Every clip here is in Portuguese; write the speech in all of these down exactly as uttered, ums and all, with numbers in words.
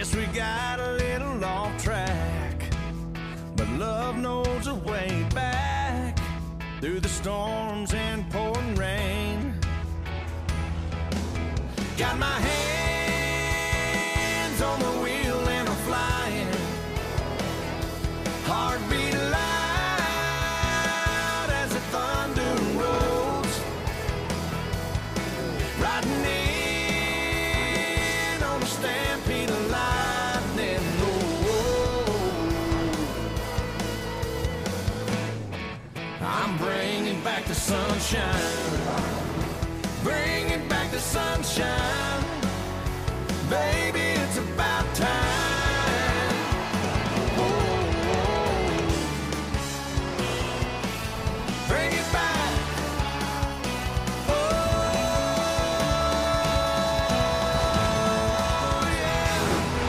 Guess we got a little off track, but love knows a way back through the storms and pouring rain. Got my hands on the wheel and I'm flying, heartbeat loud as the thunder rolls, riding in on a stampede of lightning. Oh, I'm bringing back the sunshine, bringing back the sunshine, baby, it's about time. Oh, oh. Bring it back. Oh, yeah.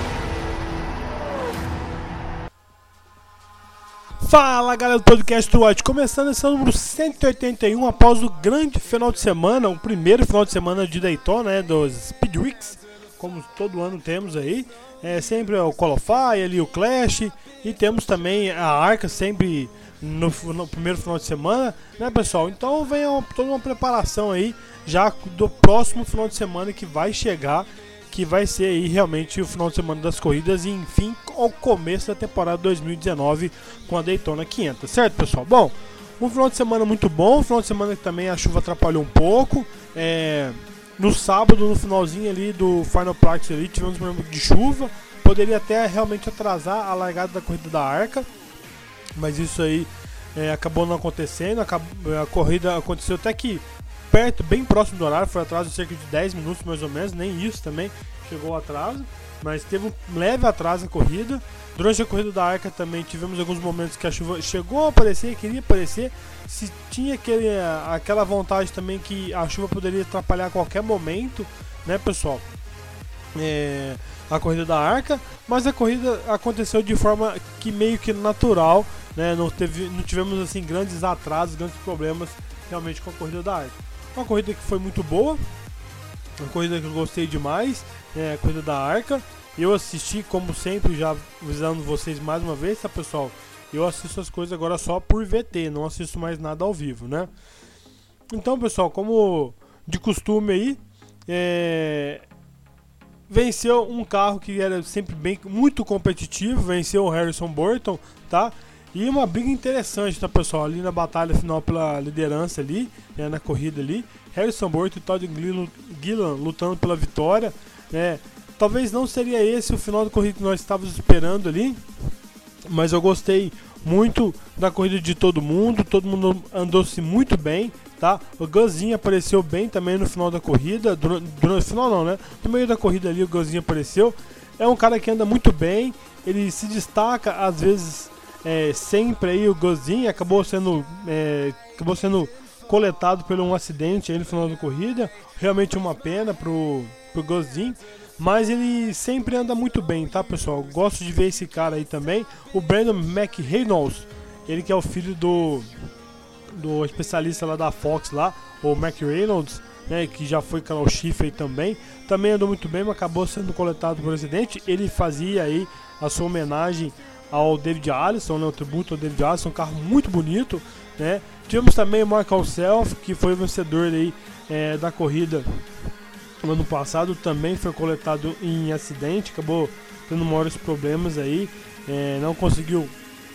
Fala, galera do podcast White, começando esse ano número cento e oitenta e um após o grande final de semana, o primeiro final de semana de Daytona, né, dos Speed Weeks, como todo ano temos aí, é sempre o Qualify, ali o Clash, e temos também a Arca sempre no, no primeiro final de semana, né, pessoal? Então vem uma, toda uma preparação aí já do próximo final de semana que vai chegar, que vai ser aí realmente o final de semana das corridas e enfim ao começo da temporada dois mil e dezenove com a Daytona quinhentos, certo, pessoal? Bom, um final de semana muito bom, um final de semana que também a chuva atrapalhou um pouco. É, no sábado, no finalzinho ali do Final Practice ali, tivemos um problema de chuva, poderia até realmente atrasar a largada da corrida da Arca, mas isso aí é, acabou não acontecendo. Acabou, a corrida aconteceu até que perto, bem próximo do horário, foi atraso de cerca de dez minutos mais ou menos, nem isso também chegou o atraso, mas teve um leve atraso na corrida. Durante a corrida da Arca também tivemos alguns momentos que a chuva chegou a aparecer, queria aparecer, se tinha aquele, aquela vontade também que a chuva poderia atrapalhar a qualquer momento, né, pessoal, é, a corrida da Arca, mas a corrida aconteceu de forma que meio que natural, né, não, teve, não tivemos assim grandes atrasos, grandes problemas realmente com a corrida da Arca. Uma corrida que foi muito boa, uma corrida que eu gostei demais, é, a corrida da Arca. Eu assisti, como sempre, já avisando vocês mais uma vez, tá, pessoal? Eu assisto as coisas agora só por V T, não assisto mais nada ao vivo, né? Então, pessoal, como de costume aí, é... venceu um carro que era sempre bem, muito competitivo, venceu o Harrison Burton, tá? E uma briga interessante, tá, pessoal? Ali na batalha final pela liderança ali, né, na corrida ali, Harrison Burton e Todd Gilliland lutando pela vitória, né? Talvez não seria esse o final da corrida que nós estávamos esperando ali, mas eu gostei muito da corrida de todo mundo, todo mundo andou-se muito bem, tá? O Guzinho apareceu bem também no final da corrida, durante, durante final não, né? No meio da corrida ali o Guzinho apareceu, é um cara que anda muito bem, ele se destaca às vezes, é, sempre aí o Guzinho, acabou sendo, é, acabou sendo coletado por um acidente aí no final da corrida, realmente uma pena pro, pro Guzinho. Mas ele sempre anda muito bem, tá, pessoal? Gosto de ver esse cara aí também. O Brandon McReynolds, ele que é o filho do, do especialista lá da Fox lá, o McReynolds, né, que já foi canal Chief aí também. Também andou muito bem, mas acabou sendo coletado por acidente. Ele fazia aí a sua homenagem ao David Allison, né, o tributo ao David Allison, um carro muito bonito, né? Tivemos também o Michael Self, que foi o vencedor aí, é, da corrida no ano passado, também foi coletado em acidente, acabou tendo maiores problemas aí, é, não conseguiu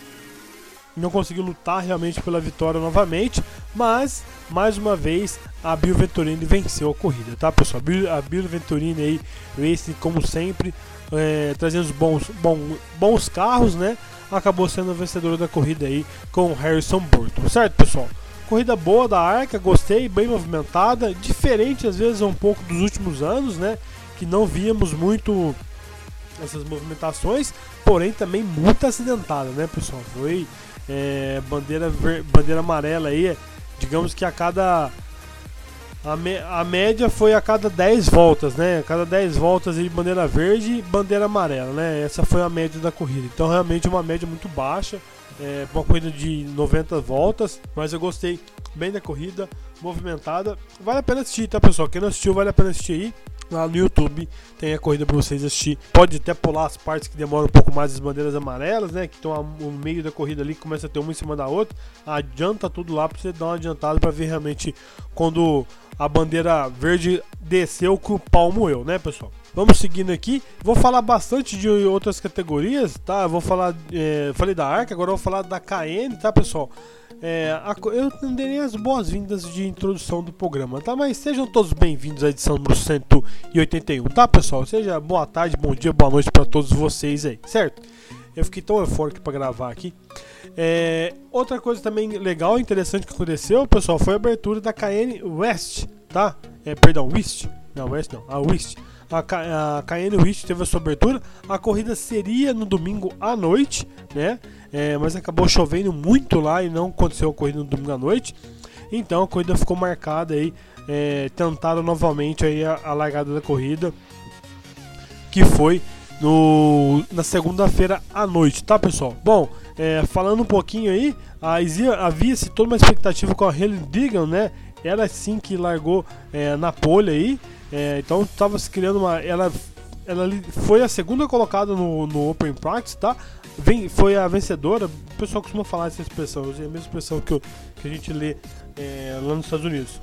não conseguiu lutar realmente pela vitória novamente, mas mais uma vez a Bill Venturini venceu a corrida, tá, pessoal? A Bill Venturini aí, Racing, como sempre, é, trazendo bons, bom, bons carros, né? Acabou sendo a vencedora da corrida aí com o Harrison Burton, certo, pessoal? Corrida boa da Arca, gostei, bem movimentada, diferente às vezes um pouco dos últimos anos, né? Que não víamos muito essas movimentações, porém também muito acidentada, né, pessoal? Foi é, bandeira, ver, bandeira amarela aí, digamos que a cada... A, me, a média foi a cada dez voltas, né? A cada dez voltas aí, bandeira verde e bandeira amarela, né? Essa foi a média da corrida. Então realmente uma média muito baixa. É, uma corrida de noventa voltas, mas eu gostei bem da corrida, movimentada. Vale a pena assistir, tá, pessoal? Quem não assistiu, vale a pena assistir aí. lá no YouTube tem a corrida para vocês assistir. Pode até pular as partes que demoram um pouco mais, as bandeiras amarelas, né, que estão no meio da corrida ali, começa a ter uma em cima da outra. Adianta tudo lá para você dar uma adiantada para ver realmente quando a bandeira verde desceu que o pau moeu, né, pessoal? Vamos seguindo aqui. Vou falar bastante de outras categorias, tá? Eu vou falar, é, falei da Arca, agora eu vou falar da K N, tá, pessoal? É, a, eu não dei nem as boas-vindas de introdução do programa, tá? Mas sejam todos bem-vindos à edição número cento e oitenta e um, tá, pessoal? Seja boa tarde, bom dia, boa noite para todos vocês aí, certo? Eu fiquei tão eufórico para gravar aqui. É, outra coisa também legal e interessante que aconteceu, pessoal, foi a abertura da K N West, tá? É, perdão, West. Não, West não, a West. A, K- a K N West teve a sua abertura. A corrida seria no domingo à noite, né? É, mas acabou chovendo muito lá e não aconteceu a corrida no domingo à noite. Então a corrida ficou marcada aí. É, tentaram novamente aí a, a largada da corrida, que foi no, na segunda-feira à noite, tá, pessoal? Bom, é, falando um pouquinho aí, havia-se toda uma expectativa com a Hailie Deegan, né? Ela sim que largou é, na pole aí. É, então estava se criando uma. Ela, ela foi a segunda colocada no, no Open Practice, tá? Vem, foi a vencedora. O pessoal costuma falar essa expressão, é a mesma expressão que, eu, que a gente lê é, lá nos Estados Unidos.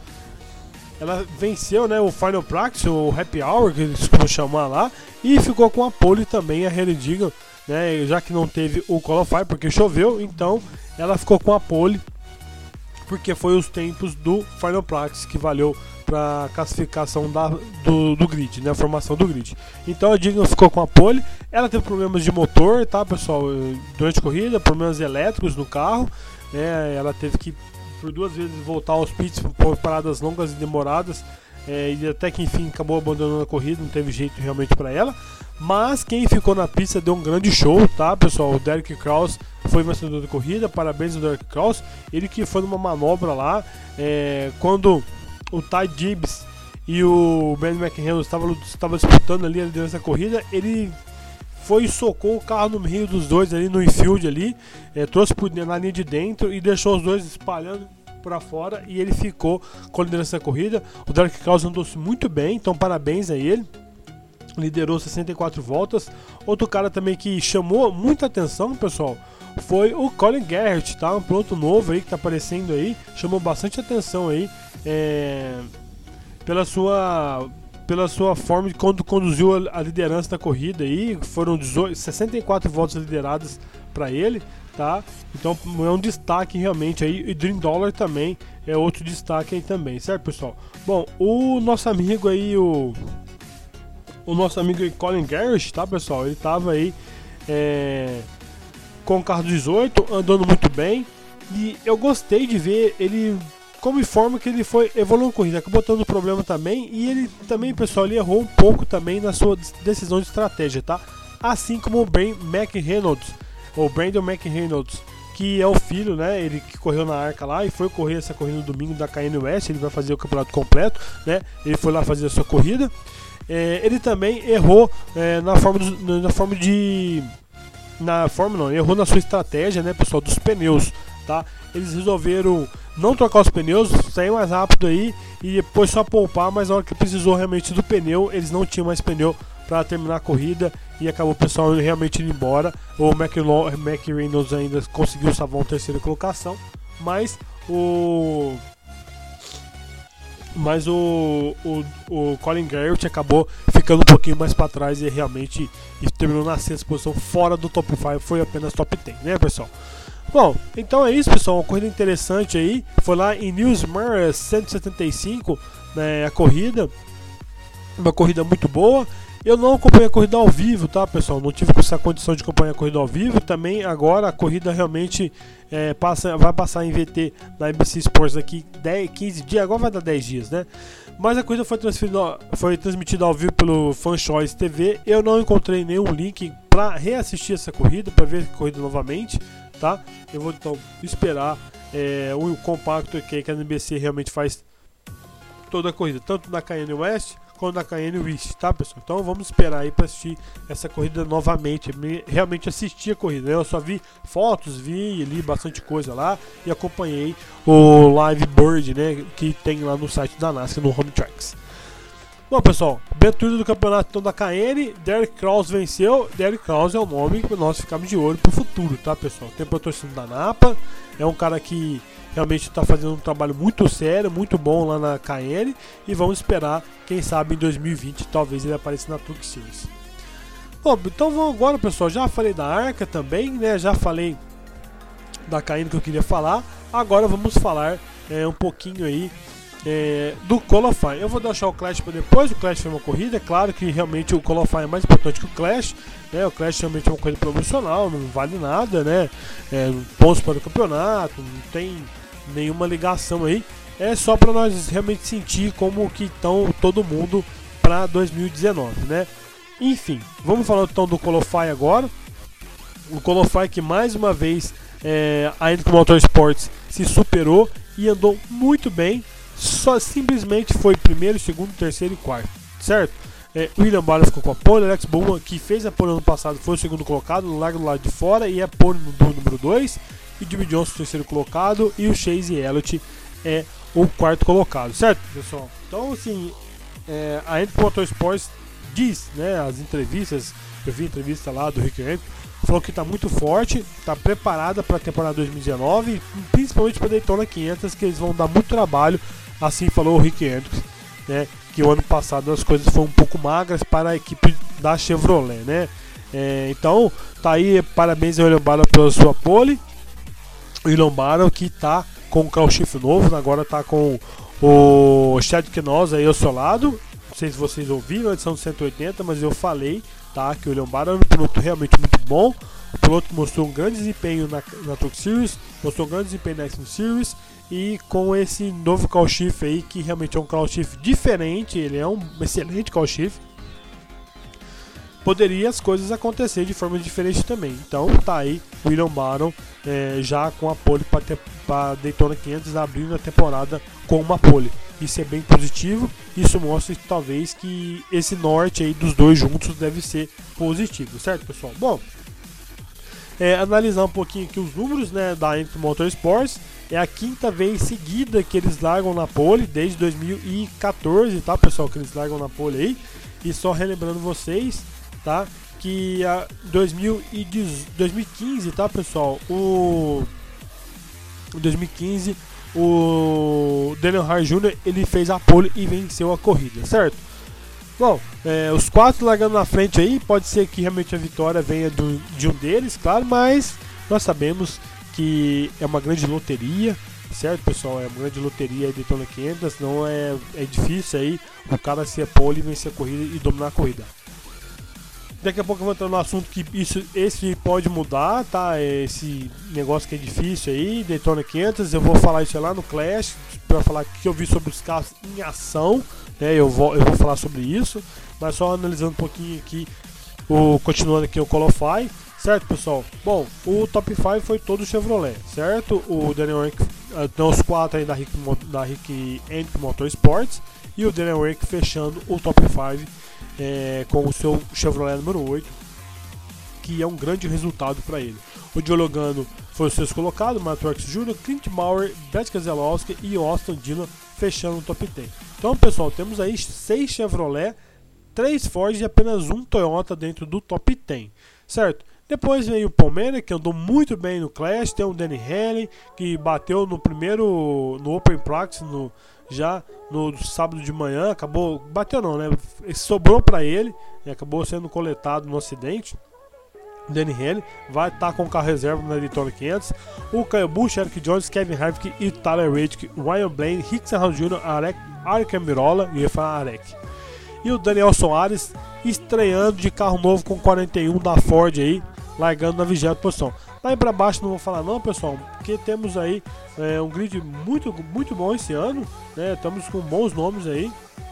Ela venceu, né, o Final Practice, o Happy Hour, que eles costumam chamar lá, e ficou com a pole também, a Hailie Deegan, né? Já que não teve o Qualify porque choveu, então ela ficou com a pole, porque foi os tempos do Final Practice que valeu para classificação da, do, do grid, né, a formação do grid. Então a Deegan ficou com a pole. Ela teve problemas de motor, tá, pessoal, durante a corrida, problemas elétricos no carro, né, ela teve que por duas vezes voltar aos pits por paradas longas e demoradas, é, e até que enfim acabou abandonando a corrida, não teve jeito realmente para ela. Mas quem ficou na pista deu um grande show, tá, pessoal? O Derek Kraus foi vencedor da corrida, parabéns ao Derek Kraus. Ele que foi numa manobra lá, é, quando o Ty Gibbs e o Ben McHenry estavam disputando ali a liderança da corrida, ele foi e socou o carro no meio dos dois ali no infield ali, é, trouxe na linha de dentro e deixou os dois espalhando para fora, e ele ficou com a liderança da corrida. O Derek Kraus andou-se muito bem, então parabéns a ele. Liderou sessenta e quatro voltas. Outro cara também que chamou muita atenção, pessoal, foi o Colin Garrett, tá? Um piloto novo aí que tá aparecendo aí, chamou bastante atenção aí, é, pela sua pela sua forma de quando conduziu a, a liderança da corrida aí. Foram dezoito, sessenta e quatro voltas lideradas para ele, tá? Então é um destaque realmente aí. E Dream Dollar também é outro destaque aí também, certo, pessoal? Bom, o nosso amigo aí, o o nosso amigo Colin Garrett, tá, pessoal? Ele tava aí é, com o carro dezoito, andando muito bem, e eu gostei de ver ele como forma que ele foi evoluindo a corrida, acabou tendo problema também, e ele também, pessoal, ele errou um pouco também na sua decisão de estratégia, tá? Assim como o Brandon McReynolds, ou Brandon McReynolds, que é o filho, né? Ele que correu na Arca lá e foi correr essa corrida no domingo da K N West, ele vai fazer o campeonato completo, né? Ele foi lá fazer a sua corrida. É, ele também errou é, na forma do, na forma de na forma não, errou na sua estratégia, né, pessoal, dos pneus, tá? Eles resolveram não trocar os pneus, sair mais rápido aí e depois só poupar, mas na hora que precisou realmente do pneu, eles não tinham mais pneu para terminar a corrida e acabou o pessoal realmente indo embora. O McReynolds ainda conseguiu salvar uma terceira colocação, mas o Mas o, o, o Colin Garrett acabou ficando um pouquinho mais para trás e realmente e terminou na sexta posição, fora do top cinco, foi apenas top dez, né, pessoal? Bom, então é isso, pessoal, uma corrida interessante aí, foi lá em Newsmar cento e setenta e cinco, né, a corrida, uma corrida muito boa. Eu não acompanhei a corrida ao vivo, tá, pessoal? Não tive essa condição de acompanhar a corrida ao vivo. Também agora a corrida realmente é, passa, vai passar em V T na N B C Sports daqui dez, quinze dias. Agora vai dar dez dias, né? Mas a corrida foi transmitida, foi transmitida ao vivo pelo Fanchoice T V. Eu não encontrei nenhum link para reassistir essa corrida, para ver a corrida novamente, tá? Eu vou então esperar é, o compacto que a N B C realmente faz toda a corrida, tanto na K N West quando a K N West, tá, pessoal? Então vamos esperar aí para assistir essa corrida novamente, realmente assistir a corrida, né? Eu só vi fotos, vi li bastante coisa lá e acompanhei o Live Bird, né, que tem lá no site da NASCAR, no Home Tracks. Bom, pessoal, abertura do campeonato então, da K N, Derek Kraus venceu. Derek Kraus é o nome que nós ficamos de olho pro futuro, tá, pessoal? Tem patrocínio da Napa, é um cara que realmente está fazendo um trabalho muito sério, muito bom lá na K N, e vamos esperar, quem sabe em dois mil e vinte, talvez ele apareça na Truck Series. Bom, então vamos agora, pessoal, já falei da Arca também, né, já falei da K N que eu queria falar, agora vamos falar é, um pouquinho aí É, do Qualify. Eu vou deixar o Clash para depois. O Clash foi uma corrida, é claro que realmente o Qualify é mais importante que o Clash, né? O Clash realmente é uma coisa promocional, não vale nada, né? É, pontos para o campeonato, não tem nenhuma ligação aí. É só para nós realmente sentir como que estão todo mundo para dois mil e dezenove, né? Enfim, vamos falar então do Qualify agora. O Qualify que mais uma vez é, a Hendrick Motorsports se superou e andou muito bem. Só simplesmente foi primeiro, segundo, terceiro e quarto, certo? É, William Byron ficou com a pole, Alex Bowman, que fez a pole ano passado, foi o segundo colocado, larga do lado de fora e é pole no do número dois, e Jimmy Johnson o terceiro colocado, e o Chase Elliott é o quarto colocado, certo, pessoal? Então, assim, é, a Hendrick Motorsports diz, né, as entrevistas, eu vi a entrevista lá do Rick Hendrick, falou que está muito forte, está preparada para a temporada dois mil e dezenove, principalmente para a Daytona quinhentos, que eles vão dar muito trabalho. Assim falou o Rick Hendrick, né, que o ano passado as coisas foram um pouco magras para a equipe da Chevrolet, né? É, então, tá aí, parabéns ao William Byron pela sua pole. O William Byron que tá com o carro chifre novo, agora tá com o Chad Kenoz aí ao seu lado. Não sei se vocês ouviram a edição do cento e oitenta, mas eu falei, tá, que o William Byron é um piloto realmente muito bom. O piloto mostrou um grande desempenho na, na Truck Series, mostrou um grande desempenho na Xfinity Series. E com esse novo call shift aí, que realmente é um call shift diferente, ele é um excelente call shift, poderia as coisas acontecer de forma diferente também. Então tá aí o William Byron é, já com a pole para Daytona quinhentos, abrindo a temporada com uma pole. Isso é bem positivo, isso mostra que talvez que esse norte aí dos dois juntos deve ser positivo, certo, pessoal? Bom, é, analisar um pouquinho aqui os números, né, da Hendrick Motorsports. É a quinta vez seguida que eles largam na pole, desde dois mil e quatorze, tá, pessoal, que eles largam na pole aí. E só relembrando vocês, tá, que a dois mil e quinze, tá, pessoal, o dois mil e quinze o Daniel Hart Júnior ele fez a pole e venceu a corrida, certo? Bom, é, os quatro largando na frente aí, pode ser que realmente a vitória venha do, de um deles, claro, mas nós sabemos que é uma grande loteria, certo, pessoal? É uma grande loteria aí de Daytona quinhentos, não é, é difícil aí o cara ser pole, vencer a corrida e dominar a corrida. Daqui a pouco eu vou entrar no assunto que isso, esse pode mudar, tá? Esse negócio que é difícil aí, Daytona quinhentos, eu vou falar isso lá no Clash, para falar o que eu vi sobre os carros em ação, né? Eu vou, eu vou falar sobre isso, mas só analisando um pouquinho aqui, o, continuando aqui o Qualify. Certo, pessoal? Bom, o top cinco foi todo Chevrolet, certo? O Daniel Hemric, então os quatro aí da Rick, da Rick Hendrick Motorsports, e o Daniel Hemric fechando o top cinco é, com o seu Chevrolet número oito, que é um grande resultado para ele. O Joe Logano foi o sexto colocado, Matt Truex Júnior, Clint Bauer, Brett Keselowski e Austin Dillon fechando o top dez. Então, pessoal, temos aí seis Chevrolet, três Ford e apenas um Toyota dentro do top dez, certo? Depois veio o Palmeiras, que andou muito bem no Clash. Tem o Danny Hamlin, que bateu no primeiro, no Open Practice, no, já no sábado de manhã. Acabou, bateu não, né? Sobrou para ele e acabou sendo coletado no acidente. O Danny Hamlin vai estar tá com o carro reserva na Daytona quinhentos. O Kyle Busch, Eric Jones, Kevin Harvick e Tyler Reddick, Ryan Blaney, Rick Stenhouse Júnior, Arek, Arek Mirola e Arek. E o Daniel Soares estreando de carro novo com quarenta e um da Ford aí, largando na vigésima posição. Daí pra baixo não vou falar não, pessoal, porque temos aí é, um grid muito, muito bom esse ano, né? Estamos com bons nomes aí.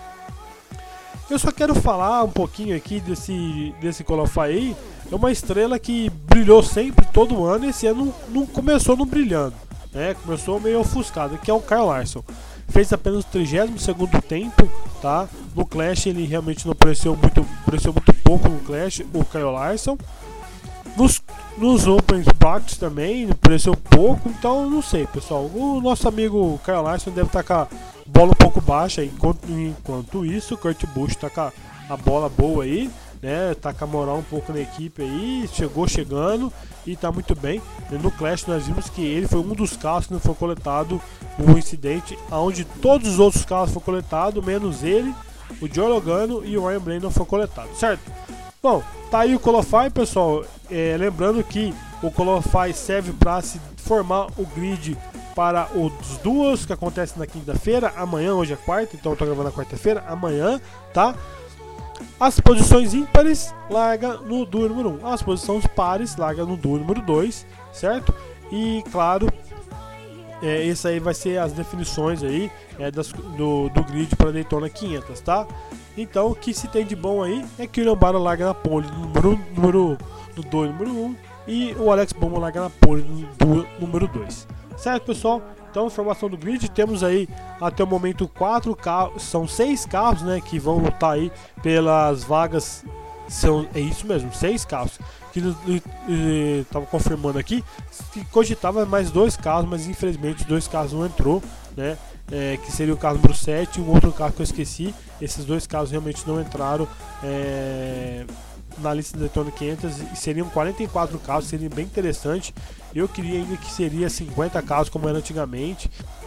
Eu só quero falar um pouquinho aqui desse, desse Qualify aí. É uma estrela que brilhou sempre, todo ano, e esse ano não, não começou não brilhando, né? Começou meio ofuscado, que é o Kyle Larson. Fez apenas o trigésimo segundo tempo, tá? No Clash ele realmente não apareceu muito, apareceu muito pouco no Clash, o Kyle Larson. Nos, nos Open Practice também apareceu pouco, então não sei, pessoal. O nosso amigo Kyle Larson deve estar com a, bola um pouco baixa. Enquanto, enquanto isso, o Kurt Busch tá com a, a bola boa aí, né? Tá com a moral um pouco na equipe aí, chegou chegando e tá muito bem. No Clash nós vimos que ele foi um dos carros que não foi coletado no incidente, onde todos os outros carros foram coletados, menos ele, o Joey Logano e o Ryan Blaney não foi coletado, certo? Bom, tá aí o Qualify, pessoal. É, lembrando que o Qualify serve para se formar o grid para os duos que acontece na quinta-feira, amanhã, hoje é quarta, então eu tô gravando na quarta-feira, amanhã, tá? As posições ímpares larga no duo número um, as posições pares larga no duo número dois, certo? E claro, é, esse aí vai ser as definições aí é, das, do, do grid para Daytona quinhentos, tá? Então o que se tem de bom aí é que o William Byron larga na pole no número, número, no duo número um e o Alex Bowman larga na pole no duo número dois, certo, pessoal? Então, informação do grid, temos aí até o momento quatro carros, são seis carros, né, que vão lutar aí pelas vagas, são, é isso mesmo, seis carros, que estava confirmando aqui, que cogitava mais dois carros, mas infelizmente dois carros não entrou, né, é, que seria o carro número sete e um outro carro que eu esqueci, esses dois carros realmente não entraram é, na lista da Daytona quinhentos e seriam quarenta e quatro carros, seria bem interessante. Eu queria ainda que seria cinquenta carros como era antigamente,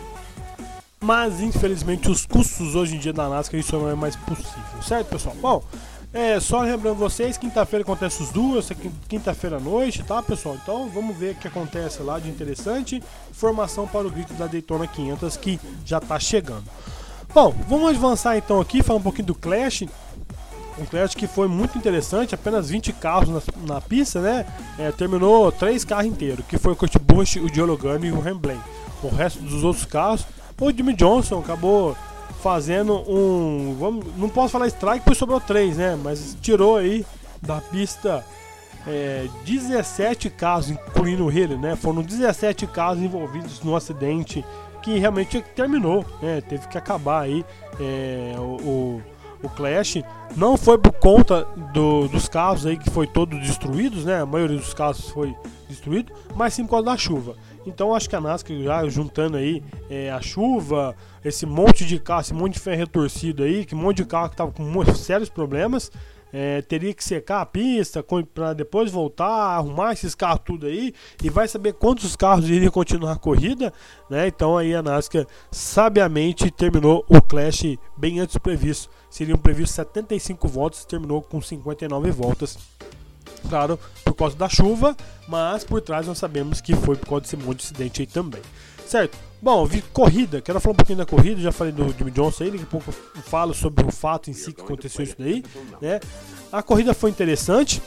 mas infelizmente os custos hoje em dia da NASCAR isso não é mais possível, certo, pessoal? Bom, é, só lembrando vocês, quinta-feira acontece os duas, quinta-feira à noite, tá, pessoal? Então vamos ver o que acontece lá de interessante. Informação para o grid da Daytona quinhentos que já está chegando. Bom, vamos avançar então aqui, falar um pouquinho do Clash. Um Clash que foi muito interessante, apenas vinte carros na, na pista, né? É, terminou três carros inteiros, que foi o Kurt Busch, o Joey Logano e o Ryan Blaney. O resto dos outros carros, o Jimmie Johnson acabou fazendo um... Vamos, não posso falar strike porque sobrou três, né? Mas tirou aí da pista é, dezessete carros, incluindo ele, né? Foram dezessete carros envolvidos no acidente que realmente terminou, né? Teve que acabar aí é, o... o O Clash não foi por conta do, dos carros aí que foi todos destruídos, né? A maioria dos carros foi destruído, mas sim por causa da chuva. Então acho que a NASCAR já juntando aí é, a chuva, esse monte de carro, esse monte de ferro retorcido aí, que um monte de carro que tava com muitos sérios problemas, é, teria que secar a pista para depois voltar, arrumar esses carros tudo aí, e vai saber quantos carros iriam continuar a corrida, né? Então aí a NASCAR sabiamente terminou o Clash bem antes do previsto. Seriam previstos setenta e cinco voltas, terminou com cinquenta e nove voltas. Claro, por causa da chuva, mas por trás nós sabemos que foi por causa desse monte de acidente aí também. Certo? Bom, vi corrida, quero falar um pouquinho da corrida, já falei do Jimmie Johnson aí, daqui a pouco eu falo sobre o fato em si que aconteceu isso daí, né? A corrida foi interessante,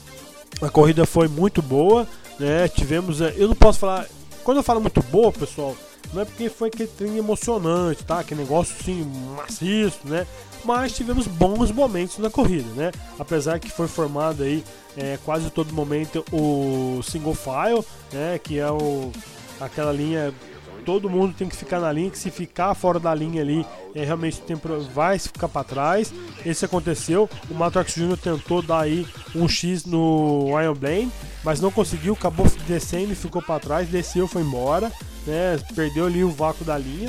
a corrida foi muito boa, né? Tivemos, eu não posso falar, quando eu falo muito boa, pessoal, não é porque foi aquele trem emocionante, tá? Aquele negócio assim, maciço, né? Mas tivemos bons momentos na corrida, né? Apesar que foi formado aí é, quase todo momento o single file, né? Que é o, aquela linha, todo mundo tem que ficar na linha, que se ficar fora da linha ali, é, realmente tem, vai ficar para trás. Esse aconteceu, o Matrox Júnior tentou dar aí um X no Ryan Blaney, mas não conseguiu, acabou descendo e ficou para trás, desceu, foi embora, né? Perdeu ali o vácuo da linha.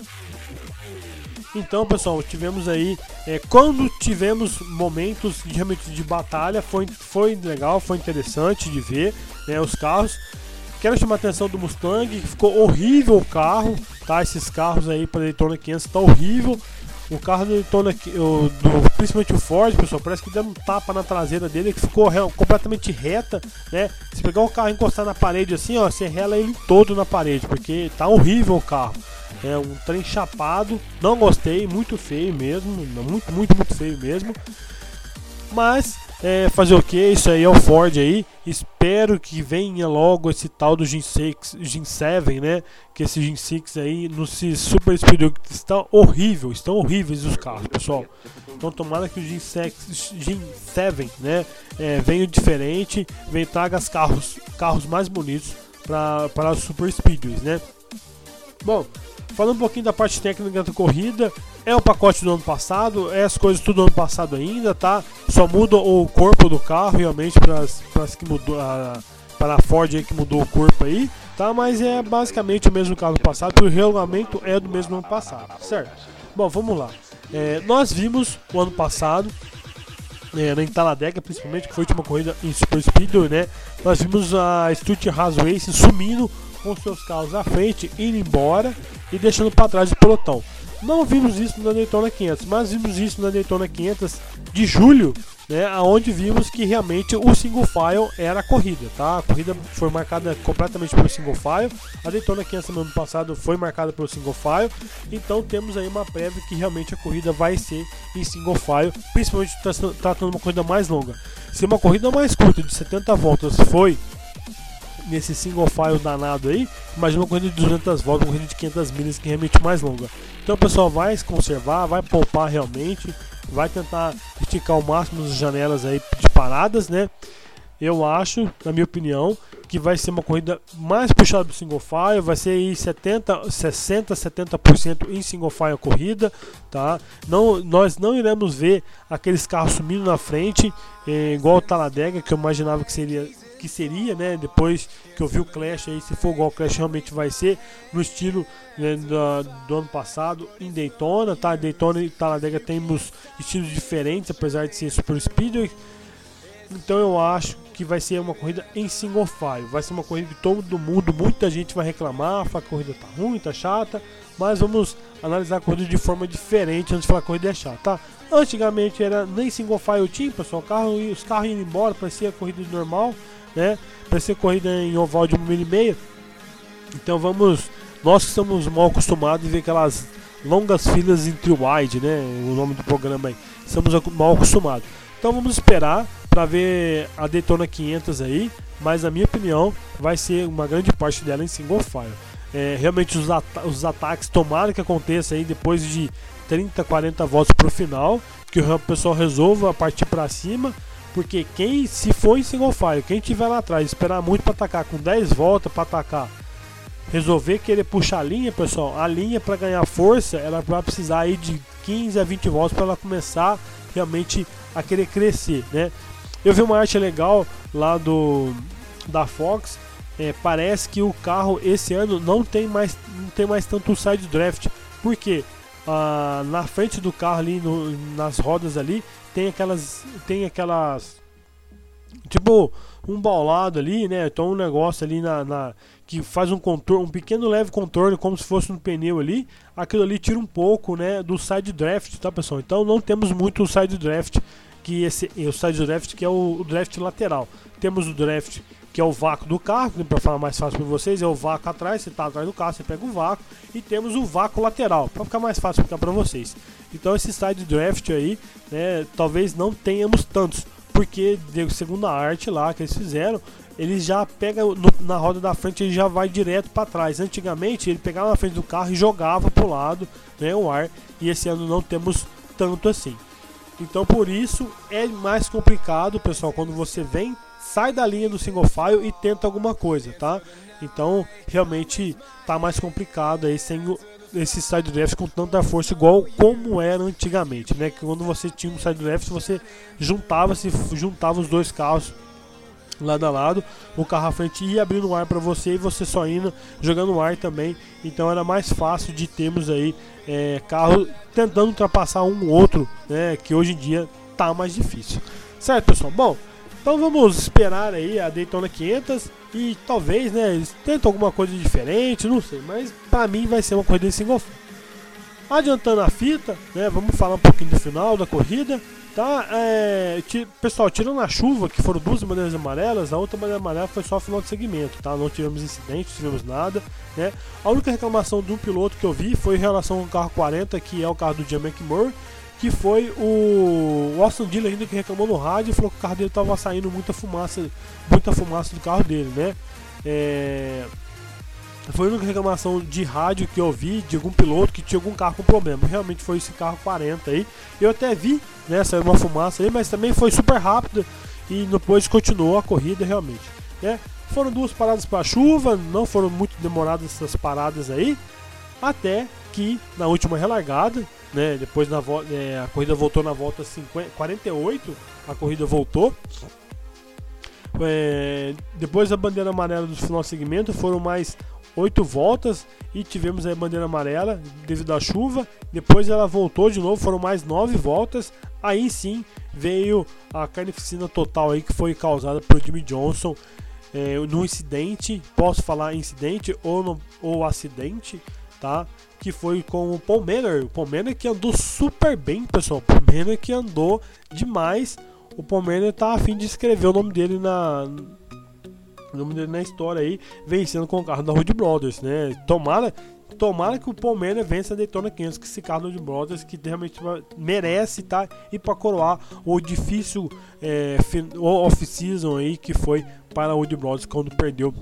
Então, pessoal, tivemos aí, é, quando tivemos momentos de, realmente de batalha, foi, foi legal, foi interessante de ver, né, os carros. Quero chamar a atenção do Mustang, que ficou horrível o carro, tá? Esses carros aí para Daytona quinhentos tá horrível. O carro do Daytona, o, do, principalmente o Ford, pessoal, parece que deu um tapa na traseira dele, que ficou real, completamente reta, né? Se pegar o carro e encostar na parede assim, ó, você rela ele todo na parede, porque tá horrível o carro. É um trem chapado, não gostei, muito feio mesmo, muito, muito, muito feio mesmo. Mas, é, fazer o que? Isso aí é o Ford aí. Espero que venha logo esse tal do Gen seis, Gen sete, né? Que esse Gen seis aí no Super Speedway está horrível, estão horríveis os carros, pessoal. Então tomara que o Gen seis, Gen sete, né? É, venha diferente, venha traga os carros, carros mais bonitos para os Super Speedways, né? Bom, falando um pouquinho da parte técnica da corrida, é o pacote do ano passado, é as coisas tudo do ano passado ainda, tá? Só muda o corpo do carro realmente para as que mudou, a, para a Ford aí que mudou o corpo aí, tá? Mas é basicamente o mesmo carro do passado, porque o regulamento é do mesmo ano passado, certo? Bom, vamos lá. É, nós vimos o ano passado, é, na Talladega, principalmente, que foi a última corrida em Super Speedway, né? Nós vimos a Stewart-Haas Racing sumindo com seus carros à frente, indo embora e deixando para trás o pelotão. Não vimos isso na Daytona quinhentos, mas vimos isso na Daytona quinhentos de julho, né, onde vimos que realmente o single file era a corrida, tá? A corrida foi marcada completamente pelo single file. A Daytona quinhentos no ano passado foi marcada pelo single file. Então temos aí uma prévia que realmente a corrida vai ser em single file, principalmente tratando uma corrida mais longa. Se uma corrida mais curta de setenta voltas foi nesse single file danado aí, imagina uma corrida de duzentas voltas, uma corrida de quinhentas milhas que é realmente mais longa. Então o pessoal vai se conservar, vai poupar realmente, vai tentar esticar ao máximo as janelas aí de paradas, né? Eu acho, na minha opinião, que vai ser uma corrida mais puxada do single file, vai ser aí setenta, sessenta, setenta por cento em single file a corrida, tá? Não, nós não iremos ver aqueles carros sumindo na frente, eh, igual o Talladega, que eu imaginava que seria que seria, né, depois que eu vi o Clash aí, se for igual o Clash realmente vai ser no estilo, né, do, do ano passado em Daytona, tá? Daytona e Talladega temos estilos diferentes, apesar de ser Super Speedway. Então eu acho que vai ser uma corrida em single file, vai ser uma corrida que todo mundo, muita gente vai reclamar, falar que a corrida tá ruim, tá chata, mas vamos analisar a corrida de forma diferente antes de falar que a corrida é chata, tá? Antigamente era nem single file tinha, pessoal, o carro, os carros iam embora, parecia corrida normal, né? Parecia corrida em oval de uma milha e meia. Então vamos, nós que estamos mal acostumados a ver aquelas longas filas entre wide, né? O nome do programa aí, estamos mal acostumados. Então vamos esperar para ver a Daytona quinhentos aí, mas na minha opinião vai ser uma grande parte dela em single file. É, realmente os, at os ataques tomara que aconteça aí depois de trinta, quarenta voltas pro final, que o pessoal resolva partir para cima. Porque quem, se for em single file, quem tiver lá atrás, esperar muito para atacar, com dez voltas para atacar, resolver querer puxar a linha, pessoal, a linha para ganhar força, ela vai precisar aí de quinze a vinte voltas para ela começar realmente a querer crescer, né? Eu vi uma arte legal lá do da Fox, é, parece que o carro esse ano não tem mais, não tem mais tanto side draft, porque ah, na frente do carro ali, no, nas rodas ali, tem aquelas, tem aquelas, tipo, um baulado ali, né? Então um negócio ali na, na que faz um contorno, um pequeno leve contorno, como se fosse um pneu ali. Aquilo ali tira um pouco, né, do side draft, tá, pessoal? Então não temos muito o side draft, que esse, o side draft que é o, o draft lateral. Temos o draft que é o vácuo do carro, para falar mais fácil para vocês, é o vácuo atrás, você está atrás do carro, você pega o vácuo, e temos o vácuo lateral, para ficar mais fácil explicar para vocês. Então esse side draft aí, né, talvez não tenhamos tantos, porque segundo a arte lá que eles fizeram, ele já pega no, na roda da frente, ele já vai direto para trás. Antigamente ele pegava na frente do carro e jogava para o lado, né, o ar, e esse ano não temos tanto assim. Então por isso é mais complicado, pessoal, quando você vem, sai da linha do single file e tenta alguma coisa, tá? Então realmente tá mais complicado aí sem o, esse side draft com tanta força igual como era antigamente, né? Que quando você tinha um side draft, você juntava, se juntava os dois carros lado a lado, o carro à frente ia abrindo o ar para você e você só indo jogando o ar também. Então era mais fácil de termos aí é, carro tentando ultrapassar um outro, né? Que hoje em dia tá mais difícil, certo, pessoal? Bom, então vamos esperar aí a Daytona quinhentos e talvez, né, eles tentem alguma coisa diferente, não sei, mas pra mim vai ser uma corrida em single file. Adiantando a fita, né, vamos falar um pouquinho do final da corrida, tá? É, pessoal, tirando a chuva, que foram duas bandeiras amarelas, a outra bandeira amarela foi só final de segmento, tá? Não tivemos incidente, não tivemos nada, né? A única reclamação de um piloto que eu vi foi em relação ao carro quarenta, que é o carro do Jim McMurray, que foi o Austin Dillon ainda que reclamou no rádio e falou que o carro dele estava saindo muita fumaça, muita fumaça do carro dele, né? É... Foi a única reclamação de rádio que eu vi de algum piloto que tinha algum carro com problema. Realmente foi esse carro quarenta aí. Eu até vi, né, saiu uma fumaça aí, mas também foi super rápido e depois continuou a corrida realmente, né? Foram duas paradas para chuva, não foram muito demoradas essas paradas aí, até que na última relargada, né, depois na é, a corrida voltou na volta cinquenta, quarenta e oito, a corrida voltou. É, depois da bandeira amarela do final do segmento foram mais oito voltas e tivemos a bandeira amarela devido à chuva. Depois ela voltou de novo, foram mais nove voltas. Aí sim veio a carnificina total aí que foi causada por Jimmie Johnson é, no incidente, posso falar incidente ou, no, ou acidente, tá? Que foi com o Paul Manor. O Paul Manor que andou super bem, pessoal. O Paul Manor que andou demais. O Paul Manor tá a fim de escrever o nome dele na o nome dele na história aí, vencendo com o carro da Hood Brothers, né? Tomara, tomara que o Paul Manor vença a Daytona quinhentos, que esse carro da Hood Brothers que realmente merece, tá? E para coroar o difícil é, off-season aí que foi para a Hood Brothers quando perdeu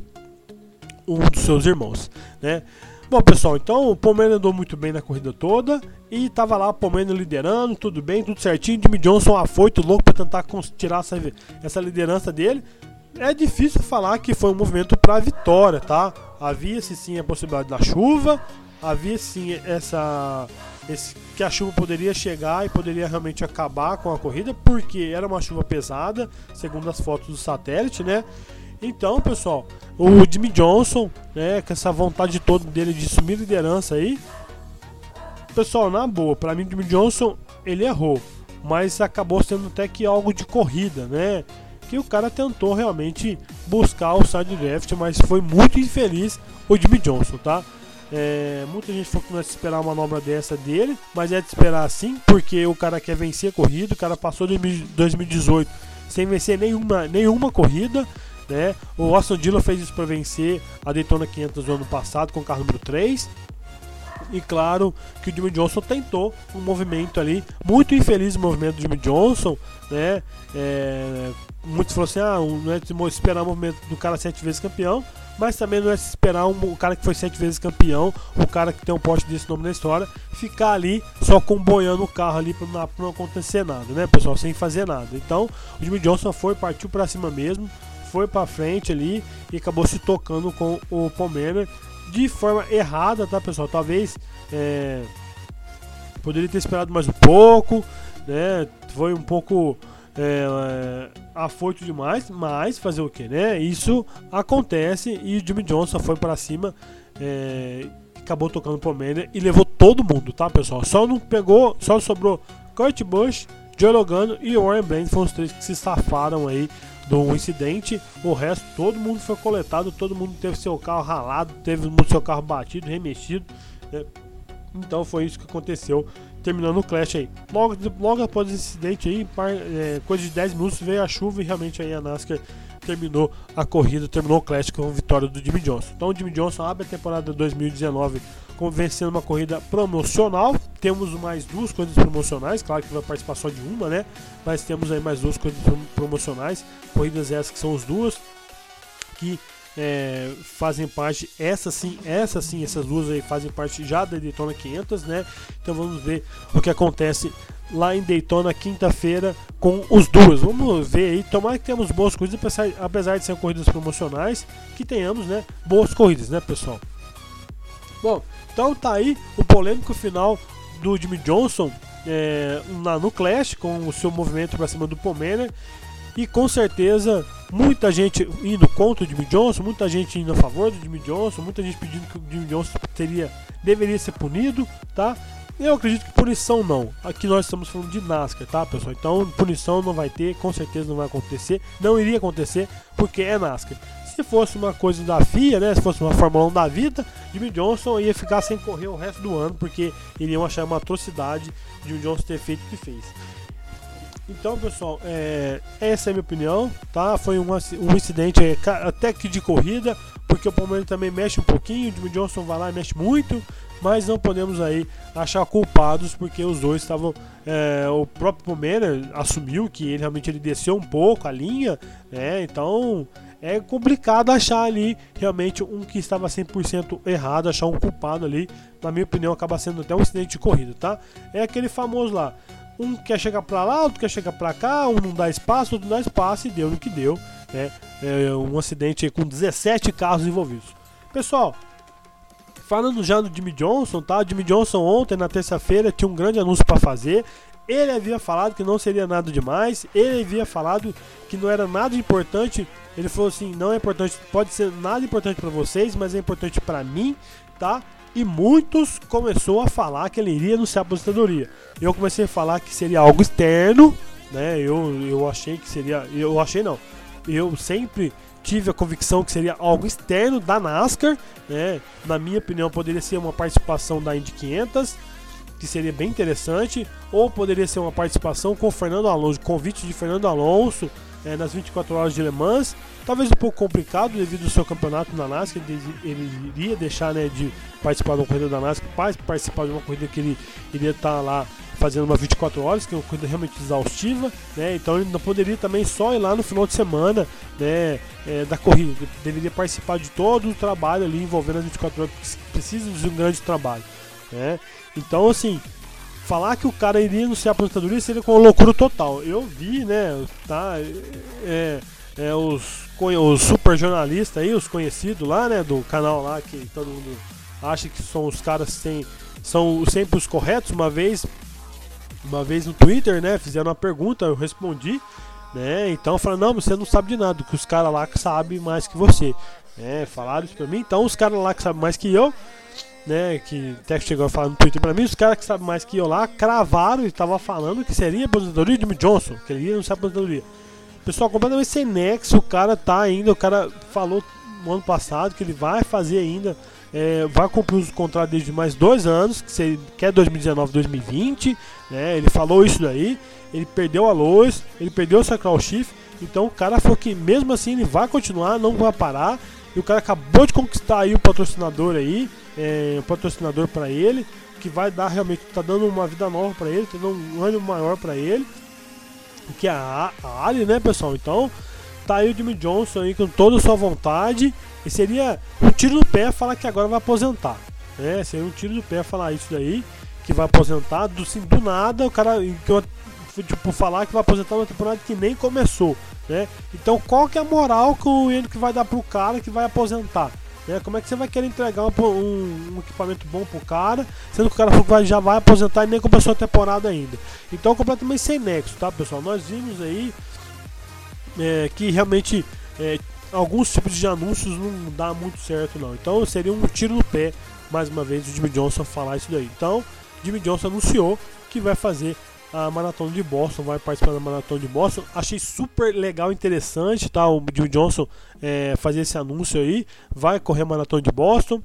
um dos seus irmãos, né? Bom, pessoal, então o Paul Manor andou muito bem na corrida toda e tava lá o Paul Manor liderando, tudo bem, tudo certinho. Jimmie Johnson afoito, louco para tentar tirar essa, essa liderança dele. É difícil falar que foi um movimento para a vitória, tá? Havia-se sim a possibilidade da chuva, havia sim essa esse, que a chuva poderia chegar e poderia realmente acabar com a corrida, porque era uma chuva pesada, segundo as fotos do satélite, né? Então, pessoal, o Jimmie Johnson, né, com essa vontade toda dele de assumir liderança aí, pessoal, na boa, para mim o Jimmie Johnson, ele errou, mas acabou sendo até que algo de corrida, né? Que o cara tentou realmente buscar o side draft, mas foi muito infeliz o Jimmie Johnson, tá? É, muita gente falou que não é de esperar uma manobra dessa dele, mas é de esperar sim, porque o cara quer vencer a corrida. O cara passou dois mil e dezoito sem vencer nenhuma, nenhuma corrida, né? O Austin Dillon fez isso para vencer a Daytona quinhentos no ano passado com o carro número três. E claro que o Jimmie Johnson tentou um movimento ali, muito infeliz o movimento do Jimmie Johnson, né? É, muitos falaram assim, ah, não é de esperar o movimento do cara sete vezes campeão, mas também não é de esperar um, o cara que foi sete vezes campeão, o cara que tem um poste desse nome na história, ficar ali só comboiando o carro ali para não, não acontecer nada, né, pessoal, sem fazer nada. Então o Jimmie Johnson foi, partiu para cima mesmo, foi para frente ali e acabou se tocando com o Paul Manor de forma errada, tá, pessoal? Talvez é, poderia ter esperado mais um pouco, né? Foi um pouco é, é, afoito demais, mas fazer o que, né? Isso acontece e o Jimmie Johnson foi para cima, é, acabou tocando o Paul Manor e levou todo mundo, tá, pessoal? Só não pegou, só sobrou Kurt Busch, Joey Logano e Warren Bland, foram os três que se safaram aí do incidente. O resto, todo mundo foi coletado, todo mundo teve seu carro ralado, teve seu carro batido, remexido, né? Então foi isso que aconteceu, terminando o Clash aí. Logo, logo após esse incidente aí, par, é, coisa de dez minutos, veio a chuva e realmente aí a NASCAR terminou a corrida, terminou o Clash com a vitória do Jimmie Johnson. Então o Jimmie Johnson abre a temporada dois mil e dezenove com, vencendo uma corrida promocional. Temos mais duas corridas promocionais, claro que vai participar só de uma, né? Mas temos aí mais duas corridas promocionais, corridas essas que são as duas que é, fazem parte, essa sim, essa sim, essas duas aí fazem parte já da Daytona quinhentos, né? Então vamos ver o que acontece lá em Daytona quinta-feira com os duas. Vamos ver aí, tomara que tenhamos boas corridas, apesar de serem corridas promocionais, que tenhamos, né, boas corridas, né, pessoal? Bom, então tá aí o polêmico final do Jimmie Johnson é, na, no Clash, com o seu movimento para cima do Paul Manor. E com certeza muita gente indo contra o Jimmie Johnson, muita gente indo a favor do Jimmie Johnson, muita gente pedindo que o Jimmie Johnson teria, deveria ser punido, tá? Eu acredito que punição não. Aqui nós estamos falando de NASCAR, tá, pessoal? Então punição não vai ter, com certeza não vai acontecer, não iria acontecer porque é NASCAR. Se fosse uma coisa da F I A, né, se fosse uma Fórmula um da vida, Jimmie Johnson ia ficar sem correr o resto do ano, porque iriam achar uma atrocidade de Jimmie Johnson ter feito o que fez. Então, pessoal, é, essa é a minha opinião, tá? Foi um, um incidente é, até que de corrida, porque o Palmeiras também mexe um pouquinho, o Jimmie Johnson vai lá e mexe muito, mas não podemos aí achar culpados, porque os dois estavam, é, o próprio Palmeiras assumiu que ele realmente ele desceu um pouco a linha, né? Então é complicado achar ali realmente um que estava cem por cento errado, achar um culpado ali. Na minha opinião, acaba sendo até um incidente de corrida, tá? É aquele famoso lá, um quer chegar pra lá, outro quer chegar pra cá, um não dá espaço, outro não dá espaço, e deu no que deu, né? É um acidente com dezessete carros envolvidos. Pessoal, falando já do Jimmie Johnson, tá? O Jimmie Johnson ontem, na terça-feira, tinha um grande anúncio para fazer. ele havia falado que não seria nada demais, ele havia falado que não era nada importante. Ele falou assim, não é importante, pode ser nada importante para vocês, mas é importante para mim, tá? E muitos começou a falar que ele iria anunciar a aposentadoria. Eu comecei a falar que seria algo externo, né? Eu, eu achei que seria, eu achei não, eu sempre tive a convicção que seria algo externo da NASCAR, né? Na minha opinião, poderia ser uma participação da Indy quinhentos, que seria bem interessante, ou poderia ser uma participação com o Fernando Alonso, convite de Fernando Alonso é, nas vinte e quatro horas de Le Mans. Talvez um pouco complicado devido ao seu campeonato na NASCAR, ele, ele iria deixar, né, de participar de uma corrida da NASCAR para participar de uma corrida que ele iria estar lá fazendo uma vinte e quatro horas, que é uma corrida realmente exaustiva, né? Então ele não poderia também só ir lá no final de semana, né, é, da corrida, ele deveria participar de todo o trabalho ali envolvendo as vinte e quatro horas, porque precisa de um grande trabalho, né? Então, assim, falar que o cara iria anunciar a aposentadoria seria com uma loucura total. Eu vi, né, tá, é, é, os, os super jornalistas aí, os conhecidos lá, né, do canal lá, que todo mundo acha que são os caras que tem, são sempre os corretos. Uma vez, uma vez no Twitter, né, fizeram uma pergunta, eu respondi, né, então falaram, não, você não sabe de nada, que os caras lá que sabem mais que você, né, falaram isso pra mim. Então os caras lá que sabem mais que eu, né, que até que chegou a falar no Twitter pra mim, os caras que sabem mais que eu lá, cravaram e estavam falando que seria a aposentadoria de Jimmy Johnson, que ele ia anunciar a aposentadoria. Pessoal, completamente sem nexo, o cara tá ainda, o cara falou no ano passado que ele vai fazer ainda, é, vai cumprir os contratos dele de mais dois anos, que se quer dois mil e dezenove, dois mil e vinte, né, ele falou isso daí, ele perdeu a Lois, ele perdeu o Sacral Chief, então o cara falou que mesmo assim ele vai continuar, não vai parar, e o cara acabou de conquistar aí o patrocinador aí, é, um patrocinador para ele, que vai dar realmente, tá dando uma vida nova para ele, tá dando um ânimo maior para ele, que é a, a Ali, né, pessoal? Então tá aí o Jimmy Johnson aí com toda a sua vontade, e seria um tiro no pé falar que agora vai aposentar, né? Seria um tiro no pé falar isso daí, que vai aposentar, do, assim, do nada, o cara, que eu, tipo, falar que vai aposentar uma temporada que nem começou, né? Então qual que é a moral que o Henrique vai dar pro cara que vai aposentar? Né? Como é que você vai querer entregar um, um, um equipamento bom pro cara, sendo que o cara falou que vai, já vai aposentar e nem começou a temporada ainda? Então completamente sem nexo, tá, pessoal? Nós vimos aí é, que realmente é, alguns tipos de anúncios não dá muito certo não. Então seria um tiro no pé, mais uma vez, o Jimmy Johnson falar isso daí. Então Jimmy Johnson anunciou que vai fazer a maratona de Boston, vai participar da maratona de Boston. Achei super legal, interessante, tá? O Jimmy Johnson é, fazer esse anúncio aí, vai correr a maratona de Boston.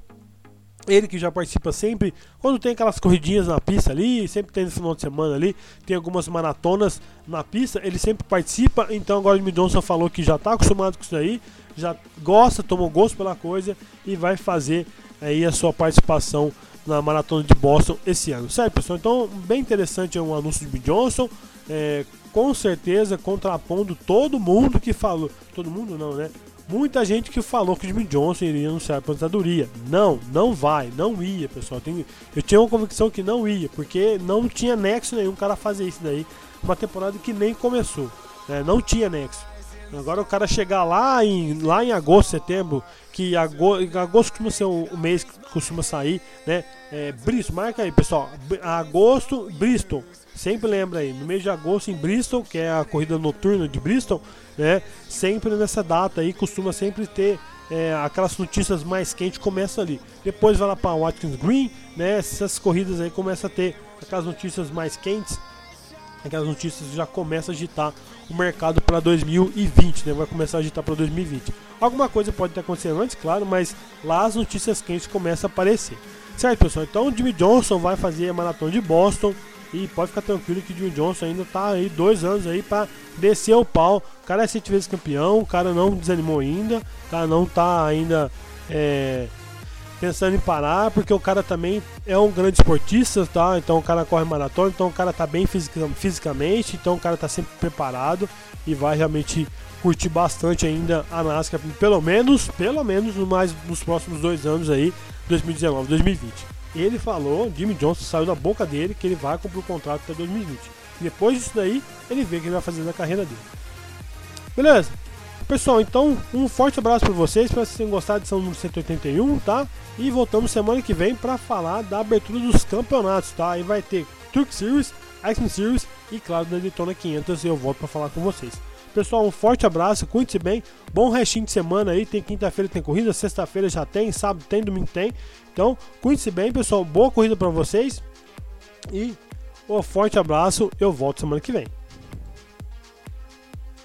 Ele que já participa sempre, quando tem aquelas corridinhas na pista ali, sempre tem no final de semana ali, tem algumas maratonas na pista, ele sempre participa. Então agora o Jimmy Johnson falou que já está acostumado com isso aí, já gosta, tomou gosto pela coisa e vai fazer aí a sua participação na maratona de Boston esse ano, certo, pessoal? Então bem interessante, é um anúncio de Jimmy Johnson, é, com certeza contrapondo todo mundo que falou, todo mundo não, né? Muita gente que falou que o Jimmy Johnson iria anunciar a aposentadoria. Não, não vai, não ia, pessoal. Tem, eu tinha uma convicção que não ia, porque não tinha nexo nenhum o cara fazer isso daí, uma temporada que nem começou, né? Não tinha nexo. Agora o cara chegar lá em, lá em agosto, setembro, que agosto, agosto costuma ser o, o mês que costuma sair, né? É, Bristol, marca aí, pessoal. Agosto, Bristol. Sempre lembra aí, no mês de agosto em Bristol, que é a corrida noturna de Bristol, né? Sempre nessa data aí costuma sempre ter é, aquelas notícias mais quentes, começa ali. Depois vai lá para Watkins Green, né? Essas corridas aí começam a ter aquelas notícias mais quentes. Aquelas notícias já começam a agitar o mercado para dois mil e vinte, né? Vai começar a agitar para dois mil e vinte. Alguma coisa pode ter acontecido antes, claro, mas lá as notícias quentes começam a aparecer. Certo, pessoal? Então o Jimmy Johnson vai fazer a maratona de Boston e pode ficar tranquilo que o Jimmy Johnson ainda tá aí dois anos aí para descer o pau. O cara é sete vezes campeão, o cara não desanimou ainda, o cara não tá ainda é, pensando em parar, porque o cara também é um grande esportista, tá? Então o cara corre maratona, então o cara tá bem fisicamente, então o cara tá sempre preparado e vai realmente curtir bastante ainda a NASCAR, pelo menos, pelo menos mais nos próximos dois anos aí, dois mil e dezenove, dois mil e vinte. Ele falou, Jimmy Johnson saiu da boca dele que ele vai cumprir o contrato até dois mil e vinte. Depois disso daí, ele vê o que ele vai fazer na carreira dele. Beleza? Pessoal, então um forte abraço para vocês, espero que vocês tenham gostado da edição número cento e oitenta e um, tá? E voltamos semana que vem para falar da abertura dos campeonatos, tá? Aí vai ter Truck Series, X M Series e claro, da Daytona quinhentos eu volto para falar com vocês. Pessoal, um forte abraço, cuide-se bem, bom restinho de semana aí, tem quinta-feira tem corrida, sexta-feira já tem, sábado tem, domingo tem, então cuide-se bem, pessoal, boa corrida para vocês e um forte abraço, eu volto semana que vem.